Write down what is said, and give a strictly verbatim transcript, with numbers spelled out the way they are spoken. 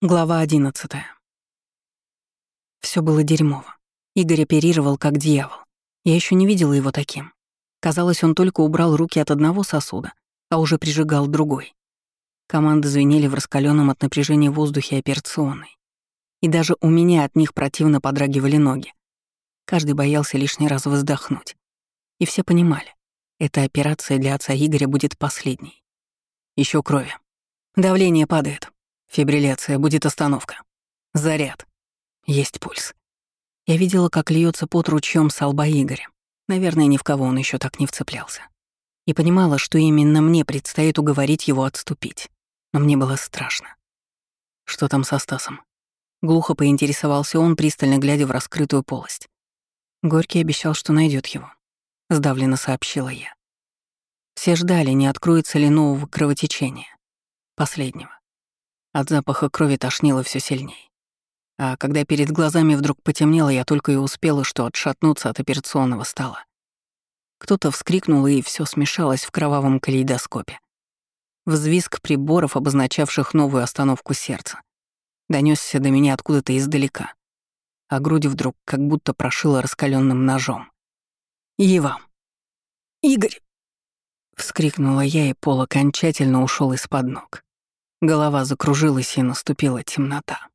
Глава одиннадцатая. Все было дерьмово. Игорь оперировал как дьявол. Я еще не видела его таким. Казалось, он только убрал руки от одного сосуда, а уже прижигал другой. Команды звенели в раскаленном от напряжения воздухе операционной. И даже у меня от них противно подрагивали ноги. Каждый боялся лишний раз вздохнуть. И все понимали, эта операция для отца Игоря будет последней. Еще крови. Давление падает. Фибрилляция, будет остановка. Заряд. Есть пульс. Я видела, как льется пот ручьем с лба Игоря. Наверное, ни в кого он еще так не вцеплялся. И понимала, что именно мне предстоит уговорить его отступить. Но мне было страшно. Что там со Стасом? Глухо поинтересовался он, пристально глядя в раскрытую полость. Горький обещал, что найдет его. Сдавленно сообщила я. Все ждали, не откроется ли нового кровотечения. Последнего. От запаха крови тошнило все сильней. А когда перед глазами вдруг потемнело, я только и успела, что отшатнуться от операционного стола. Кто-то вскрикнул, и все смешалось в кровавом калейдоскопе. Взвизг приборов, обозначавших новую остановку сердца, донесся до меня откуда-то издалека, а грудь вдруг как будто прошила раскаленным ножом. «Ева! Игорь!» — вскрикнула я, и пол окончательно ушел из-под ног. Голова закружилась, и наступила темнота.